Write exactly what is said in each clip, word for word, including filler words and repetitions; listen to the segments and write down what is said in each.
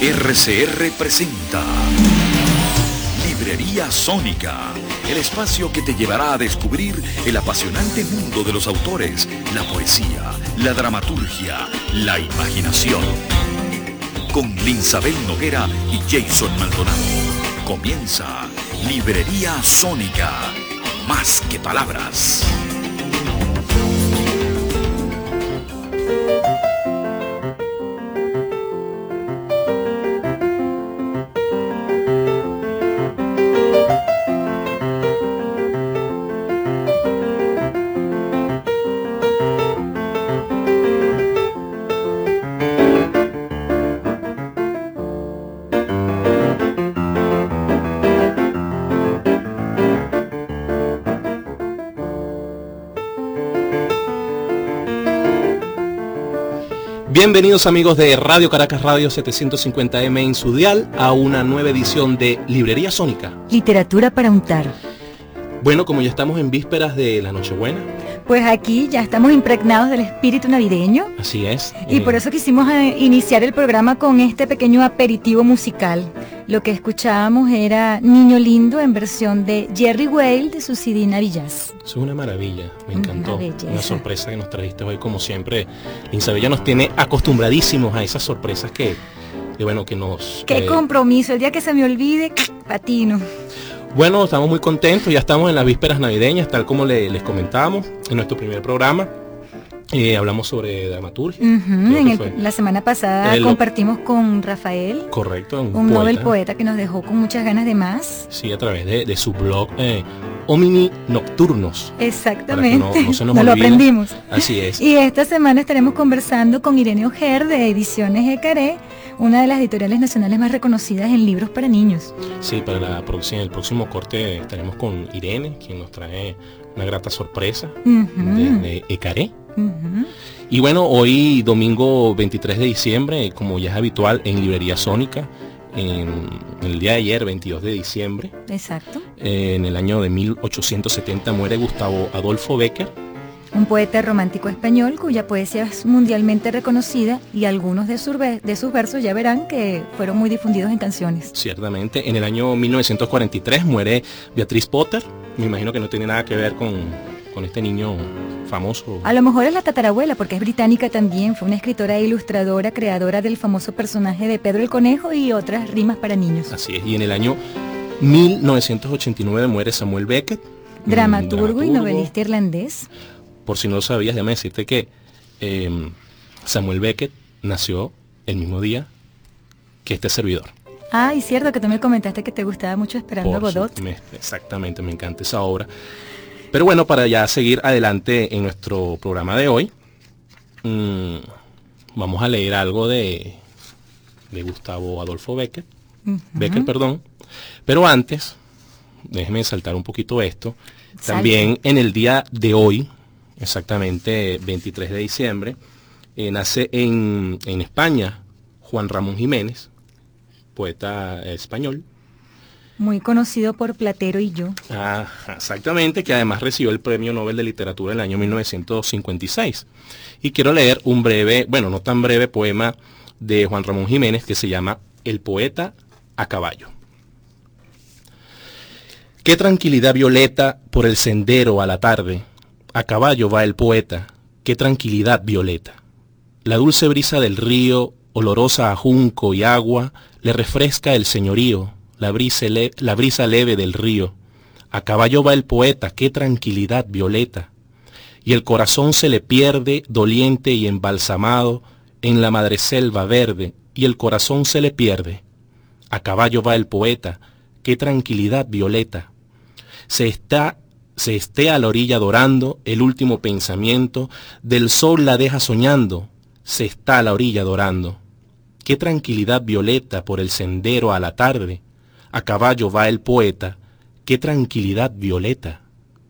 R C R presenta Librería Sónica, el espacio que te llevará a descubrir el apasionante mundo de los autores, la poesía, la dramaturgia, la imaginación. Con Linsabel Noguera y Jason Maldonado. Comienza Librería Sónica, más que palabras. Bienvenidos amigos de Radio Caracas Radio setecientos cincuenta eme en su dial a una nueva edición de Librería Sónica. Literatura para untar. Bueno, como ya estamos en vísperas de la Nochebuena. Pues aquí ya estamos impregnados del espíritu navideño. Así es. Y eh... por eso quisimos eh, iniciar el programa con este pequeño aperitivo musical. Lo que escuchábamos era Niño Lindo en versión de Jerry Whale de su C D Navillaz. Eso es una maravilla, me encantó. Una, una sorpresa que nos trajiste hoy, como siempre. Linsabel ya nos tiene acostumbradísimos a esas sorpresas que, que bueno, que nos... ¡Qué eh... compromiso! El día que se me olvide, patino. Bueno, estamos muy contentos, ya estamos en las vísperas navideñas, tal como le, les comentábamos en nuestro primer programa. Eh, hablamos sobre dramaturgia. Uh-huh. En el, la semana pasada el, compartimos con Rafael. Correcto. Un, un Nobel poeta que nos dejó con muchas ganas de más. Sí, a través de, de su blog eh, Homini Nocturnos. Exactamente. No, no, se nos, nos lo aprendimos. Así es. Y esta semana estaremos conversando con Irene Ojer de Ediciones Ecaré, una de las editoriales nacionales más reconocidas en libros para niños. Sí, para la próxima, el próximo corte estaremos con Irene, quien nos trae una grata sorpresa uh-huh. de Ecaré. Uh-huh. Y bueno, hoy domingo veintitrés de diciembre, como ya es habitual en Librería Sónica, en, en el día de ayer, veintidós de diciembre. Exacto. Eh, en el año de mil ochocientos setenta muere Gustavo Adolfo Bécquer. Un poeta romántico español cuya poesía es mundialmente reconocida y algunos de sus, de sus versos ya verán que fueron muy difundidos en canciones. Ciertamente. En el año mil novecientos cuarenta y tres muere Beatrice Potter. Me imagino que no tiene nada que ver con, con este niño famoso. A lo mejor es la tatarabuela porque es británica también. Fue una escritora e ilustradora, creadora del famoso personaje de Pedro el Conejo y otras rimas para niños. Así es. Y en el año mil novecientos ochenta y nueve muere Samuel Beckett. Dramaturgo, dramaturgo y novelista irlandés. Por si no lo sabías, déjame decirte que eh, Samuel Beckett nació el mismo día que este servidor. Ah, y cierto que tú me comentaste que te gustaba mucho Esperando a Godot. Me, exactamente, me encanta esa obra. Pero bueno, para ya seguir adelante en nuestro programa de hoy, mmm, vamos a leer algo de, de Gustavo Adolfo Bécquer, uh-huh. Bécquer, perdón. Pero antes, déjeme saltar un poquito esto. Salta. También en el día de hoy, exactamente veintitrés de diciembre, eh, nace en, en España Juan Ramón Jiménez, poeta español. Muy conocido por Platero y yo. Ah, exactamente, que además recibió el Premio Nobel de Literatura en el año mil novecientos cincuenta y seis. Y quiero leer un breve, bueno, no tan breve poema de Juan Ramón Jiménez que se llama El poeta a caballo. Qué tranquilidad violeta por el sendero a la tarde. A caballo va el poeta, qué tranquilidad violeta. La dulce brisa del río, olorosa a junco y agua, le refresca el señorío, la brisa, le- la brisa leve del río. A caballo va el poeta, qué tranquilidad violeta. Y el corazón se le pierde, doliente y embalsamado, en la madreselva verde, y el corazón se le pierde. A caballo va el poeta, qué tranquilidad violeta. Se está... Se esté a la orilla dorando el último pensamiento, del sol la deja soñando, se está a la orilla dorando. Qué tranquilidad violeta por el sendero a la tarde, a caballo va el poeta, qué tranquilidad violeta.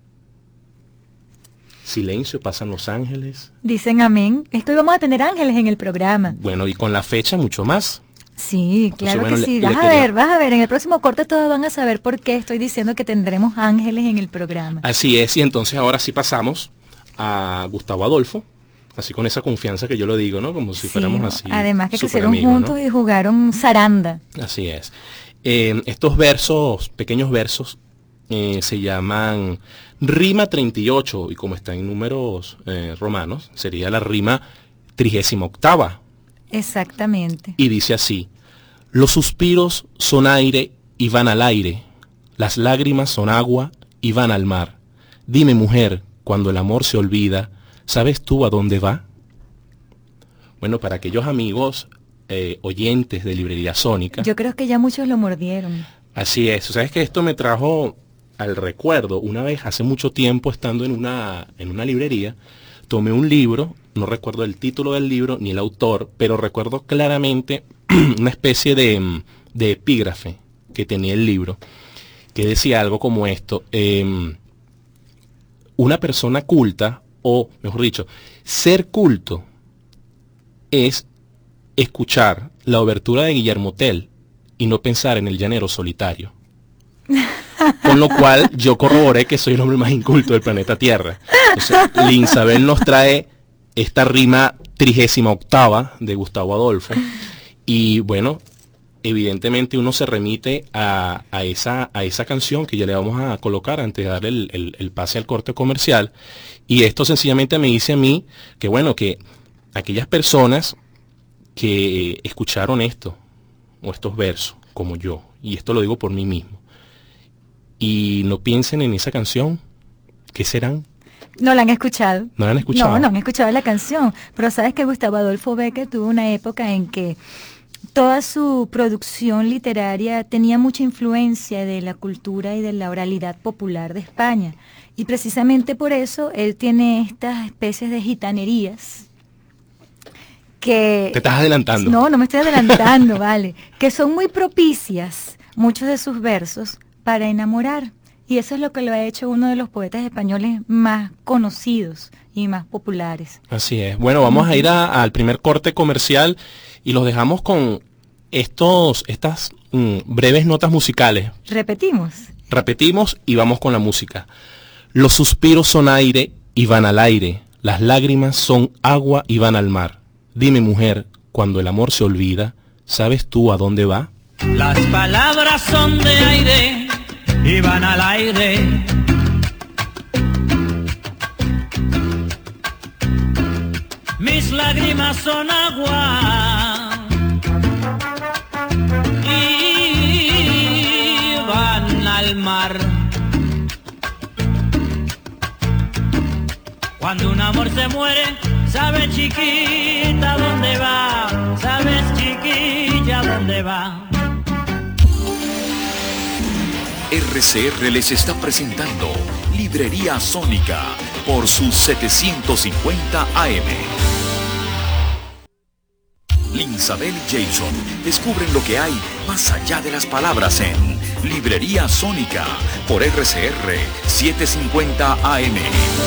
Silencio, pasan los ángeles. Dicen amén. Esto vamos a tener ángeles en el programa. Bueno, y con la fecha mucho más. Sí, claro. Entonces, bueno, que sí. Le, vas le a quería... ver, vas a ver. En el próximo corte todos van a saber por qué estoy diciendo que tendremos ángeles en el programa. Así es, y entonces ahora sí pasamos a Gustavo Adolfo, Así con esa confianza que yo lo digo, ¿no? Como si Sí, fuéramos así. además que súper crecieron amigos, juntos, ¿no? y jugaron zaranda. Así es. Eh, estos versos, pequeños versos, eh, se llaman rima treinta y ocho, y como está en números eh, romanos, sería la rima trigésima octava. Exactamente. Y dice así: los suspiros son aire y van al aire, las lágrimas son agua y van al mar. Dime, mujer, cuando el amor se olvida, ¿sabes tú a dónde va? Bueno, para aquellos amigos eh, oyentes de Librería Sónica. Yo creo que ya muchos lo mordieron. Así es. ¿Sabes que esto me trajo al recuerdo? Una vez, hace mucho tiempo, estando en una, en una librería, tomé un libro, no recuerdo el título del libro ni el autor, pero recuerdo claramente una especie de, de epígrafe que tenía el libro, que decía algo como esto: eh, una persona culta, o mejor dicho, ser culto es escuchar la obertura de Guillermo Tell y no pensar en el llanero solitario. Con lo cual yo corroboré que soy el hombre más inculto del planeta Tierra. Entonces, Linsabel nos trae esta rima trigésima octava de Gustavo Adolfo, y bueno, evidentemente uno se remite a, a, esa, a esa canción que ya le vamos a colocar antes de darle el, el, el pase al corte comercial, y esto sencillamente me dice a mí que bueno, que aquellas personas que escucharon esto, o estos versos, como yo, y esto lo digo por mí mismo, y no piensen en esa canción, ¿qué serán? No la han escuchado. ¿No la han escuchado? No, no han escuchado la canción. Pero sabes que Gustavo Adolfo Bécquer tuvo una época en que toda su producción literaria tenía mucha influencia de la cultura y de la oralidad popular de España. Y precisamente por eso él tiene estas especies de gitanerías que... Te estás adelantando. No, no me estoy adelantando, vale. Que son muy propicias, muchos de sus versos, para enamorar. Y eso es lo que lo ha hecho uno de los poetas españoles más conocidos y más populares. Así es. Bueno, vamos a ir a, al primer corte comercial y los dejamos con estos, estas mm, breves notas musicales. Repetimos. Repetimos y vamos con la música. Los suspiros son aire y van al aire. Las lágrimas son agua y van al mar. Dime, mujer, cuando el amor se olvida, ¿sabes tú a dónde va? Las palabras son de aire y van al aire. Mis lágrimas son agua y van al mar. Cuando un amor se muere, sabes, chiquita, dónde va, sabes, chiquilla, dónde va. R C R les está presentando Librería Sónica por sus setecientos cincuenta A M. Linsabel y Jason descubren lo que hay más allá de las palabras en Librería Sónica por R C R setecientos cincuenta A M.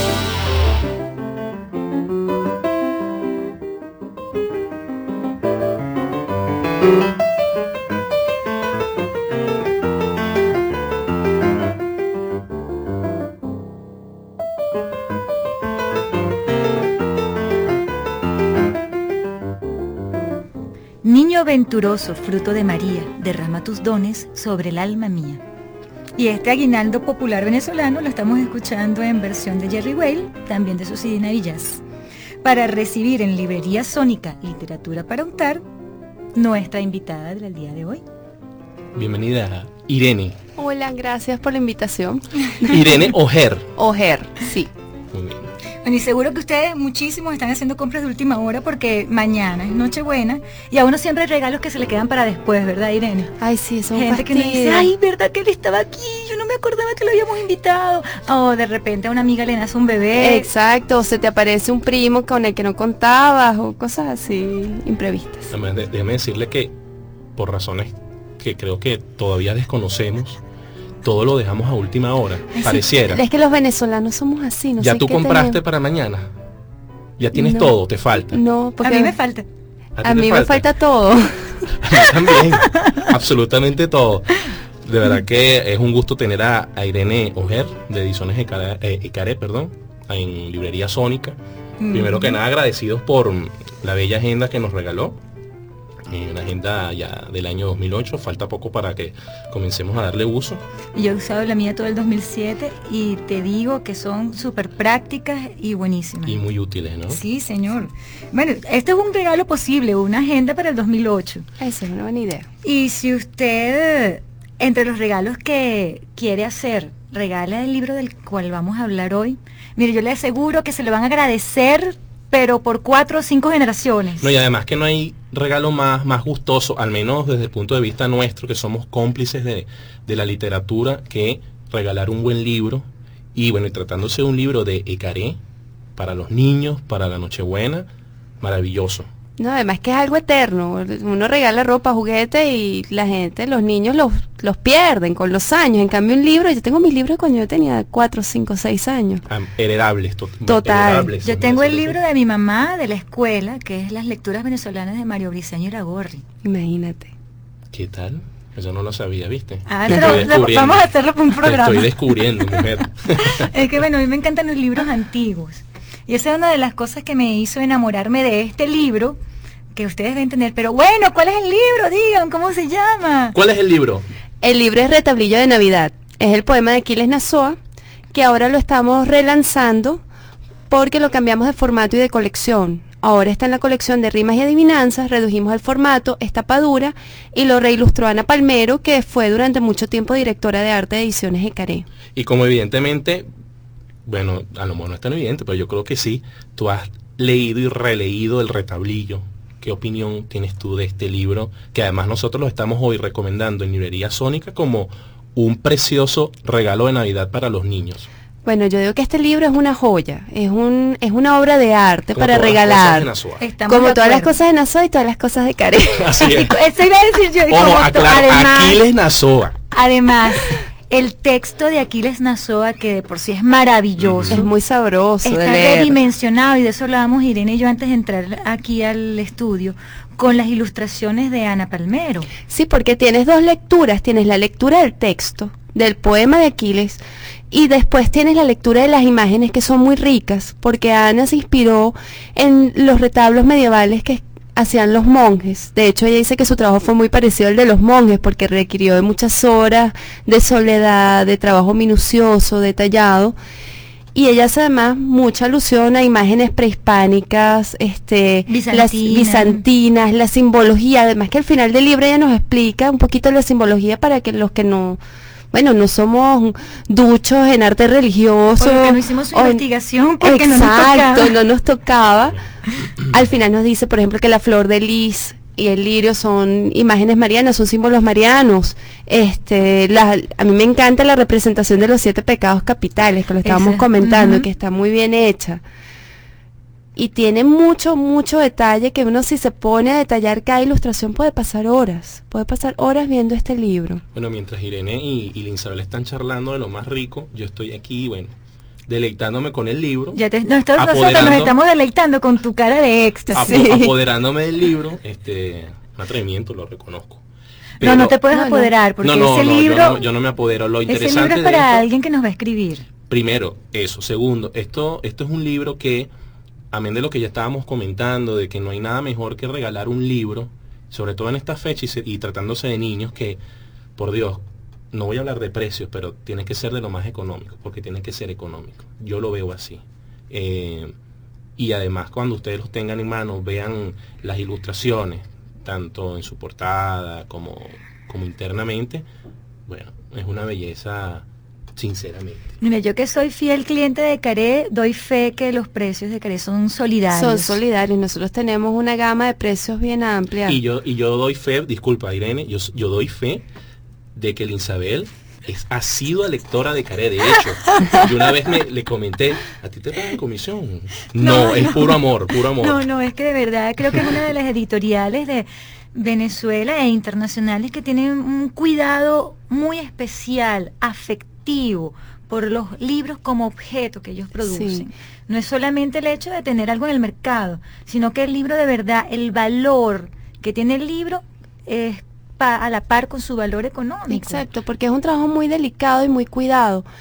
Niño venturoso, fruto de María, derrama tus dones sobre el alma mía. Y este aguinaldo popular venezolano lo estamos escuchando en versión de Jerry Weil, también de Susana Villas, para recibir en Librería Sónica Literatura para Untar nuestra invitada del día de hoy. Bienvenida, Irene. Hola, gracias por la invitación. Irene Ojer. Ojer, sí. Muy bien. Bueno, y seguro que ustedes muchísimos están haciendo compras de última hora porque mañana es Nochebuena y a uno siempre hay regalos que se le quedan para después, ¿verdad, Irene? Ay, sí, son Gente que nos dice, ay, ¿verdad que él estaba aquí? Yo no me acordaba que lo habíamos invitado. O de repente a una amiga le nace un bebé. Exacto, o se te aparece un primo con el que no contabas o cosas así imprevistas. Además, de- déjeme decirle que por razones que creo que todavía desconocemos, todo lo dejamos a última hora, Ay, sí, pareciera. Es que los venezolanos somos así, no ¿Ya sé tú qué compraste tenemos. para mañana? ¿Ya tienes No. todo? ¿Te falta? No, porque A mí me falta. ti a te mí me falta todo. A mí también, absolutamente todo. De verdad que es un gusto tener a, a Irene Ojer de Ediciones Ecare, eh, Ecare, perdón, en Librería Sónica. Primero que nada, agradecidos por la bella agenda que nos regaló. Eh, una agenda ya del año dos mil ocho, falta poco para que comencemos a darle uso. Yo he usado la mía todo el dos mil siete y te digo que son súper prácticas y buenísimas. Y muy útiles, ¿no? Sí, señor. Bueno, este es un regalo posible, una agenda para el dos mil ocho. Esa es una buena idea. Y si usted, entre los regalos que quiere hacer, regala el libro del cual vamos a hablar hoy, mire, yo le aseguro que se lo van a agradecer, pero por cuatro o cinco generaciones. No, y además que no hay regalo más, más gustoso, al menos desde el punto de vista nuestro, que somos cómplices de, de la literatura, que regalar un buen libro. Y bueno, y tratándose de un libro de Ecaré, para los niños, para la Nochebuena, maravilloso. No, además que es algo eterno. Uno regala ropa, juguete y la gente, los niños los, los pierden con los años. En cambio un libro, yo tengo mis libros cuando yo tenía cuatro, cinco, seis años. Ah, heredables, to Total. Heredables, Yo tengo el libro de mi mamá de la escuela, que es Las lecturas venezolanas de Mario Briceño Iragorri. Imagínate. ¿Qué tal? Eso no lo sabía, ¿viste? Ah, Te pero estoy descubriendo. vamos a hacerlo por un programa. Te estoy descubriendo, mujer. Es que bueno, a mí me encantan los libros antiguos. Y esa es una de las cosas que me hizo enamorarme de este libro, que ustedes deben tener. Pero bueno, ¿cuál es el libro? Digan, ¿cómo se llama? ¿Cuál es el libro? El libro es Retablillo de Navidad. Es el poema de Aquiles Nazoa, que ahora lo estamos relanzando porque lo cambiamos de formato y de colección. Ahora está en la colección de rimas y adivinanzas, redujimos el formato, es tapa dura, y lo reilustró Ana Palmero, que fue durante mucho tiempo directora de arte de Ediciones Ecaré. Y como evidentemente, bueno, a lo mejor no es tan evidente, pero yo creo que sí, tú has leído y releído El Retablillo. ¿Qué opinión tienes tú de este libro? Que además nosotros lo estamos hoy recomendando en Librería Sónica como un precioso regalo de Navidad para los niños. Bueno, yo digo que este libro es una joya, es un es una obra de arte Como para todas las regalar. cosas de Nazoa. Estamos Como de todas las acuerdo. cosas de Nazoa y todas las cosas de Ecaré. Así es. Eso iba a decir yo. y Ojo, como to- aclaro, además, Aquiles Nazoa. además, el texto de Aquiles Nazoa, que de por sí es maravilloso, Es muy sabroso de está leer. redimensionado, y de eso hablábamos Irene y yo antes de entrar aquí al estudio, con las ilustraciones de Ana Palmero. Sí, porque tienes dos lecturas, tienes la lectura del texto, del poema de Aquiles, y después tienes la lectura de las imágenes, que son muy ricas, porque Ana se inspiró en los retablos medievales que hacían los monjes. De hecho, ella dice que su trabajo fue muy parecido al de los monjes, porque requirió de muchas horas de soledad, de trabajo minucioso, detallado. Y ella hace además mucha alusión a imágenes prehispánicas, este, Bizantinas. las bizantinas, la simbología. Además que al final del libro ella nos explica un poquito la simbología para que los que no, bueno, no somos duchos en arte religioso. Porque no hicimos su o- investigación, porque no nos Exacto, tocaba. no nos tocaba. Al final nos dice, por ejemplo, que la flor de lis y el lirio son imágenes marianas, son símbolos marianos. Este, la, a mí me encanta la representación de los siete pecados capitales, que lo estábamos Esa, comentando, ujú. que está muy bien hecha. Y tiene mucho, mucho detalle, que uno, si se pone a detallar cada ilustración, puede pasar horas, puede pasar horas viendo este libro. Bueno, mientras Irene y, y Linsabel están charlando de lo más rico, yo estoy aquí, bueno, deleitándome con el libro. Ya te, nosotros, nosotros nos Apoderando. estamos deleitando con tu cara de éxtasis. apo- Sí. apoderándome del libro, este, un atrevimiento, lo reconozco. No, no te puedes No, no. apoderar, porque no, no, ese no, libro, yo no, yo no me apodero. Lo ese interesante libro es de para esto, alguien que nos va a escribir. primero, eso. Segundo, esto, esto es un libro que, amén de lo que ya estábamos comentando, de que no hay nada mejor que regalar un libro, sobre todo en esta fecha y, se- y tratándose de niños, que, por Dios, no voy a hablar de precios, pero tiene que ser de lo más económico, porque tiene que ser económico. Yo lo veo así. Eh, y además, cuando ustedes los tengan en mano, vean las ilustraciones, tanto en su portada como, como internamente, bueno, es una belleza, sinceramente. Mira, yo que soy fiel cliente de Caré, doy fe que los precios de Caré son solidarios. Son solidarios, nosotros tenemos una gama de precios bien amplia. Y yo, y yo doy fe, disculpa Irene, yo, yo doy fe de que Linsabel es, ha sido lectora de Caré. De hecho, yo una vez me, le comenté, ¿a ti te pagan comisión? No, No, es no. puro amor, puro amor. No, no, es que de verdad creo que es una de las editoriales de Venezuela e internacionales que tienen un cuidado muy especial, afectivo, por los libros como objeto que ellos producen. Sí. No es solamente el hecho de tener algo en el mercado, sino que el libro de verdad, el valor que tiene el libro es pa- a la par con su valor económico. Exacto, porque es un trabajo muy delicado y muy cuidado.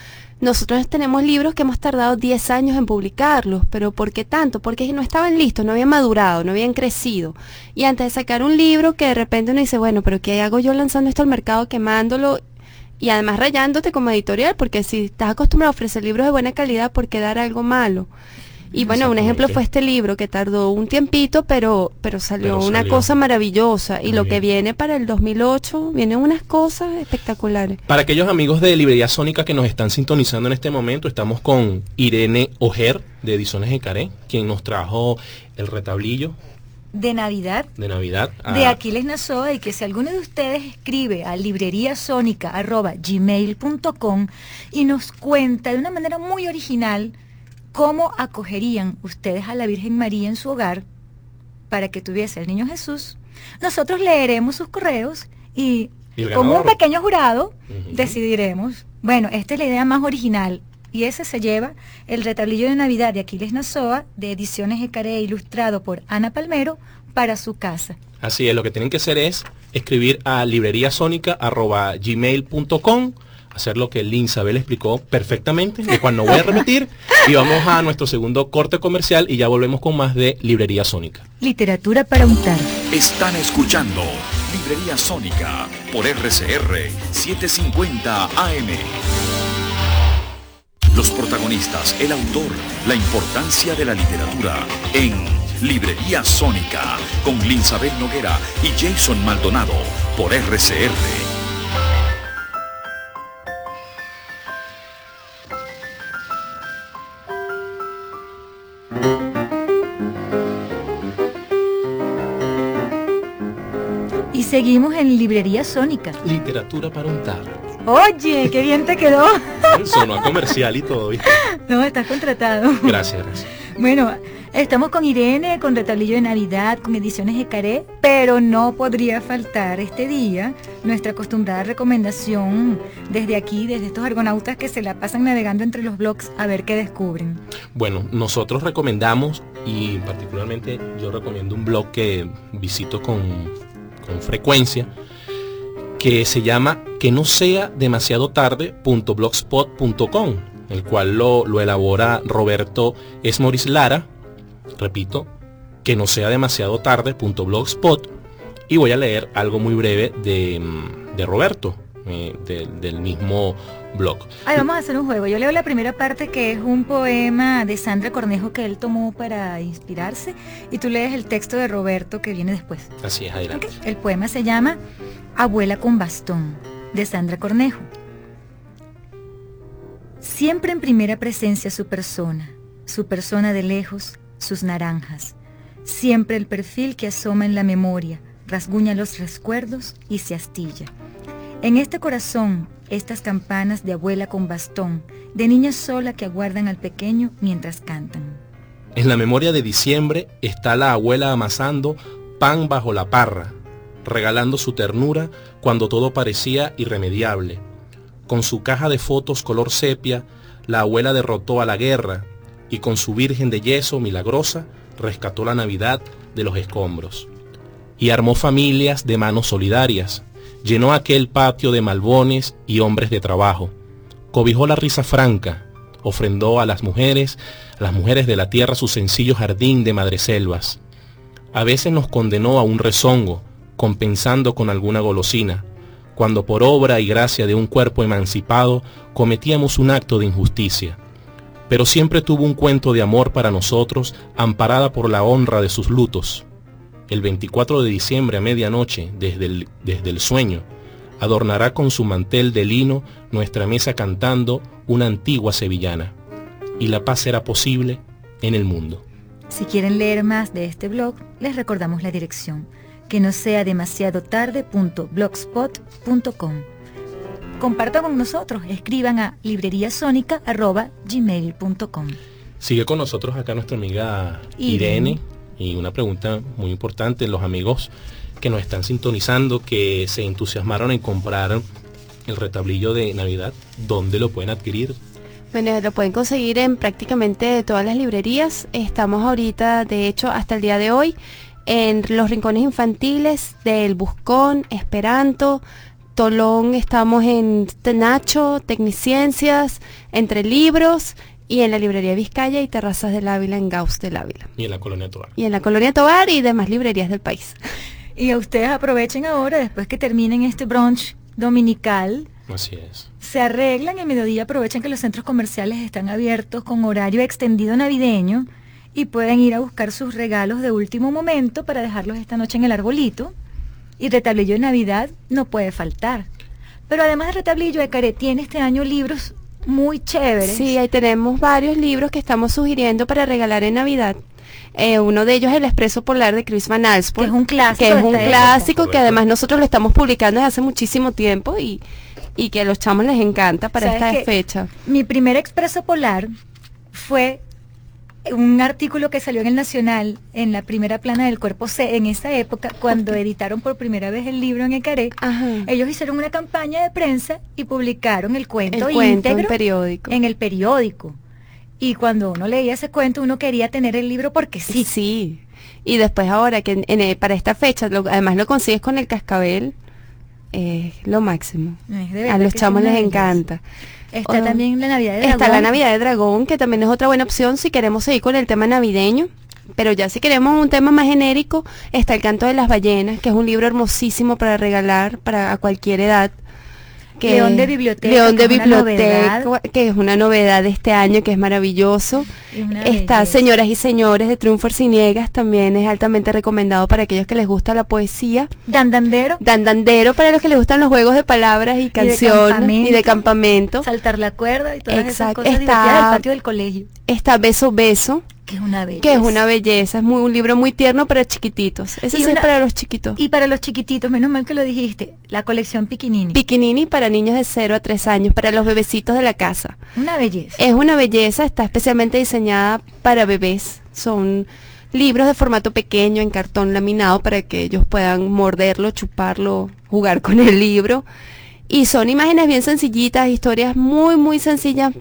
Nosotros tenemos libros que hemos tardado diez años en publicarlos, pero ¿por qué tanto? Porque no estaban listos, no habían madurado, no habían crecido. Y antes de sacar un libro que de repente uno dice, bueno, pero ¿qué hago yo lanzando esto al mercado, quemándolo? Y además rayándote como editorial, porque si estás acostumbrado a ofrecer libros de buena calidad, ¿por qué dar algo malo? Y bueno, un ejemplo fue este libro que tardó un tiempito, pero pero salió, pero una salió. cosa maravillosa. Y Muy lo bien. que viene para el dos mil ocho, vienen unas cosas espectaculares. Para aquellos amigos de Librería Sónica que nos están sintonizando en este momento, estamos con Irene Ojer, de Ediciones Ecaré, quien nos trajo el retablillo. De Navidad. De Navidad. Ah. De Aquiles Nazoa, y que si alguno de ustedes escribe a libreriasónica arroba gmail punto com y nos cuenta de una manera muy original cómo acogerían ustedes a la Virgen María en su hogar para que tuviese el niño Jesús, nosotros leeremos sus correos y, ¿Y como un pequeño jurado uh-huh. decidiremos, bueno, esta es la idea más original, y ese se lleva el retablillo de Navidad de Aquiles Nazoa, de Ediciones Ecaré, ilustrado por Ana Palmero, para su casa. Así es, lo que tienen que hacer es escribir a libreriasónica arroba gmail punto com, hacer lo que Linsabel explicó perfectamente, de cual no voy a repetir, y vamos a nuestro segundo corte comercial y ya volvemos con más de Librería Sónica. Literatura para untar. Están escuchando Librería Sónica por R C R setecientos cincuenta A M. Los protagonistas, el autor, la importancia de la literatura en Librería Sónica con Linsabel Noguera y Jason Maldonado por R C R. Y seguimos en Librería Sónica. Literatura para untar. Oye, qué bien te quedó. Sonó comercial y todo, ¿viste? No, estás contratado. Gracias, gracias. Bueno, estamos con Irene, con Retablillo de Navidad, con Ediciones Ecaré, pero no podría faltar este día nuestra acostumbrada recomendación desde aquí, desde estos argonautas que se la pasan navegando entre los blogs a ver qué descubren. Bueno, nosotros recomendamos, y particularmente yo recomiendo un blog que visito con, con frecuencia, que se llama que no sea demasiado tarde punto blogspot punto com, el cual lo, lo elabora Roberto Esmoriz Lara. Repito, que no sea demasiado tarde punto blogspot, y voy a leer algo muy breve de, de Roberto, eh, de, del mismo blog. Ay, vamos a hacer un juego. Yo leo la primera parte, que es un poema de Sandra Cornejo que él tomó para inspirarse, y tú lees el texto de Roberto que viene después. Así es, adelante. Okay. El poema se llama Abuela con bastón, de Sandra Cornejo. Siempre en primera presencia su persona, su persona de lejos, sus naranjas. Siempre el perfil que asoma en la memoria, rasguña los recuerdos y se astilla. En este corazón, estas campanas de abuela con bastón, de niña sola que aguardan al pequeño mientras cantan. En la memoria de diciembre está la abuela amasando pan bajo la parra, regalando su ternura cuando todo parecía irremediable. Con su caja de fotos color sepia, la abuela derrotó a la guerra y con su virgen de yeso milagrosa rescató la Navidad de los escombros. Y armó familias de manos solidarias, llenó aquel patio de malbones y hombres de trabajo, cobijó la risa franca, ofrendó a las mujeres, a las mujeres de la tierra su sencillo jardín de madreselvas. A veces nos condenó a un rezongo, compensando con alguna golosina, cuando por obra y gracia de un cuerpo emancipado cometíamos un acto de injusticia. Pero siempre tuvo un cuento de amor para nosotros, amparada por la honra de sus lutos. El veinticuatro de diciembre a medianoche, desde el, desde el sueño, adornará con su mantel de lino nuestra mesa cantando una antigua sevillana. Y la paz será posible en el mundo. Si quieren leer más de este blog, les recordamos la dirección, que no sea demasiado tarde punto blogspot punto com. Compartan con nosotros, escriban a libreriasónica arroba gmail punto com. Sigue con nosotros acá nuestra amiga Irene. Irene, y una pregunta muy importante, los amigos que nos están sintonizando, que se entusiasmaron en comprar el retablillo de Navidad, ¿dónde lo pueden adquirir? Bueno, lo pueden conseguir en prácticamente todas las librerías. Estamos ahorita, de hecho, hasta el día de hoy, en los rincones infantiles del Buscón, Esperanto, Tolón estamos en Nacho, Tecniciencias, Entre Libros, y en la librería Vizcaya y Terrazas del Ávila en Gauss del Ávila. Y en la Colonia Tovar. Y en la Colonia Tovar y demás librerías del país. Y a ustedes aprovechen ahora, después que terminen este brunch dominical. Así es. Se arreglan y a mediodía aprovechen que los centros comerciales están abiertos con horario extendido navideño y pueden ir a buscar sus regalos de último momento para dejarlos esta noche en el arbolito. Y Retablillo de Navidad no puede faltar. Pero además de Retablillo, Ecaré tiene este año libros muy chéveres. Sí, ahí tenemos varios libros que estamos sugiriendo para regalar en Navidad. Eh, uno de ellos es El Expreso Polar de Chris Van Allsburg, que es un clásico, que es un clásico época. que además nosotros lo estamos publicando desde hace muchísimo tiempo y, y que a los chamos les encanta para esta fecha. Mi primer Expreso Polar fue un artículo que salió en el Nacional en la primera plana del Cuerpo C en esa época, cuando okay. editaron por primera vez el libro en Ecaré. Ajá. Ellos hicieron una campaña de prensa y publicaron el cuento el cuento íntegro en, periódico. en el periódico. Y cuando uno leía ese cuento, uno quería tener el libro porque sí. Sí. Y después ahora que en, en, para esta fecha, lo, además lo consigues con el cascabel, eh, lo máximo. A los chamos les encanta. Está oh, también la Navidad de Dragón. Está la Navidad de Dragón, que también es otra buena opción si queremos seguir con el tema navideño. Pero ya si queremos un tema más genérico, está El Canto de las Ballenas, que es un libro hermosísimo para regalar para a cualquier edad. Que León de Biblioteca, León de Biblioteca, que es una novedad de este año, que es maravilloso. Es Está belleza. Señoras y Señores de Triunfo Arciniegas, también es altamente recomendado para aquellos que les gusta la poesía. Dandandero. Dandandero para los que les gustan los juegos de palabras y canciones y de, y de campamento. Saltar la cuerda y todas Exacto. esas cosas Está, divertidas del patio del colegio. Está Beso Beso. Que es una belleza. Que es una belleza, es muy, un libro muy tierno para chiquititos. Ese sí una, es para los chiquitos. Y para los chiquititos, menos mal que lo dijiste, la colección Piquinini. Piquinini para niños de cero a tres años, para los bebecitos de la casa. Una belleza. Es una belleza, está especialmente diseñada para bebés. Son libros de formato pequeño, en cartón laminado, para que ellos puedan morderlo, chuparlo, jugar con el libro. Y son imágenes bien sencillitas, historias muy, muy sencillas,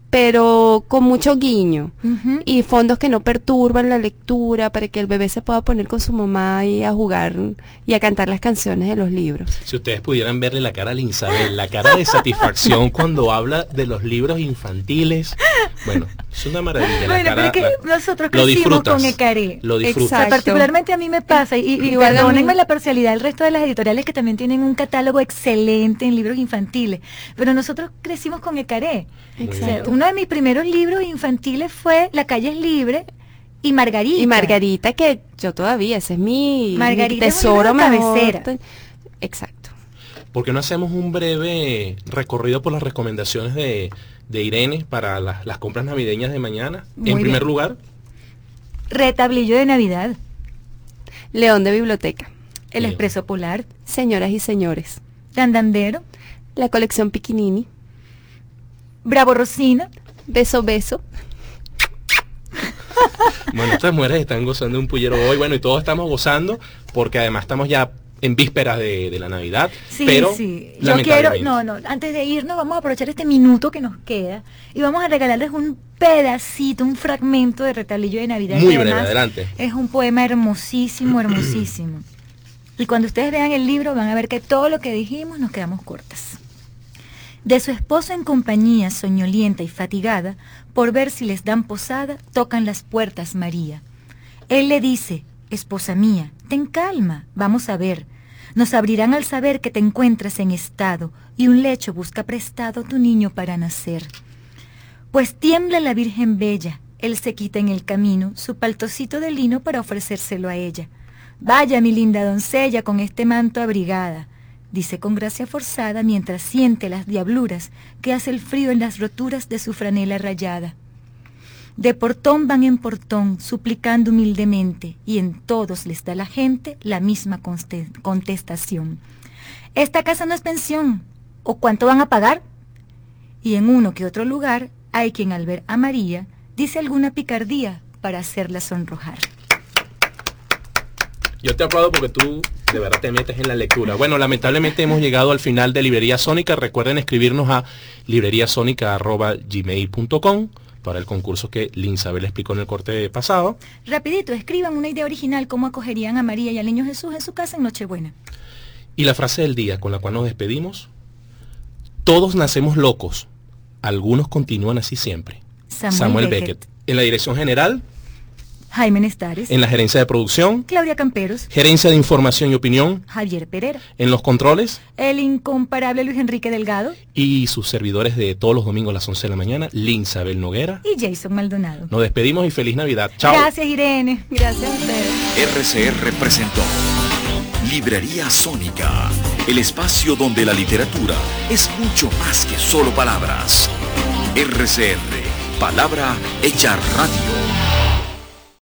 pero con mucho guiño, uh-huh. y fondos que no perturban la lectura, para que el bebé se pueda poner con su mamá y a jugar y a cantar las canciones de los libros. Si ustedes pudieran verle la cara a Linsabel, la cara de satisfacción cuando habla de los libros infantiles, bueno, es una maravilla. Bueno, la cara, pero es que la, nosotros crecimos con Ecaré. Lo disfrutas. O sea, particularmente a mí me pasa, y, y perdónenme la parcialidad del resto de las editoriales que también tienen un catálogo excelente en libros infantiles, pero nosotros crecimos con Ecaré. Exacto. Uno de mis primeros libros infantiles fue La calle es libre y Margarita. Y Margarita, que yo todavía, ese es mi, Margarita mi tesoro es cabecera. Exacto. ¿Por qué no hacemos un breve recorrido por las recomendaciones de, de Irene para las, las compras navideñas de mañana? Muy en primer bien. lugar, Retablillo de Navidad. León de Biblioteca. El León. Expreso Polar. Señoras y Señores. Dandandero. La colección Piquinini. Bravo Rosina. Beso Beso. Bueno, estas mujeres están gozando de un pullero hoy, bueno, y todos estamos gozando, porque además estamos ya en vísperas de, de la Navidad, sí, pero sí. Yo quiero, no, no, antes de irnos vamos a aprovechar este minuto que nos queda y vamos a regalarles un pedacito, un fragmento de Retablillo de Navidad. Muy breve, adelante. Es un poema hermosísimo, hermosísimo. Y cuando ustedes vean el libro van a ver que todo lo que dijimos nos quedamos cortas. De su esposo en compañía, soñolienta y fatigada, por ver si les dan posada, tocan las puertas María. Él le dice: esposa mía, ten calma, vamos a ver. Nos abrirán al saber que te encuentras en estado, y un lecho busca prestado tu niño para nacer. Pues tiembla la Virgen bella, él se quita en el camino su paltocito de lino para ofrecérselo a ella. Vaya mi linda doncella con este manto abrigada, dice con gracia forzada mientras siente las diabluras que hace el frío en las roturas de su franela rayada. De portón van en portón, suplicando humildemente, y en todos les da la gente la misma contestación. Esta casa no es pensión, ¿o cuánto van a pagar? Y en uno que otro lugar hay quien al ver a María dice alguna picardía para hacerla sonrojar. Yo te aplaudo porque tú de verdad te metes en la lectura. Bueno, lamentablemente hemos llegado al final de Librería Sónica. Recuerden escribirnos a libreriasónica arroba gmail punto com para el concurso que Linsabel explicó en el corte pasado. Rapidito, escriban una idea original cómo acogerían a María y al Niño Jesús en su casa en Nochebuena. Y la frase del día con la cual nos despedimos: todos nacemos locos, algunos continúan así siempre. Samuel, Samuel Beckett. Beckett. En la dirección general, Jaime Nestares. en la gerencia de producción, Claudia Camperos. gerencia de información y opinión, Javier Pereira. en los controles, El incomparable Luis Enrique Delgado. y sus servidores de todos los domingos a las once de la mañana, Linsabel Noguera. Y Jason Maldonado. Nos despedimos y feliz Navidad. Chao. Gracias, Irene. Gracias a ustedes. R C R presentó Librería Sónica, el espacio donde la literatura es mucho más que solo palabras. R C R, palabra hecha radio.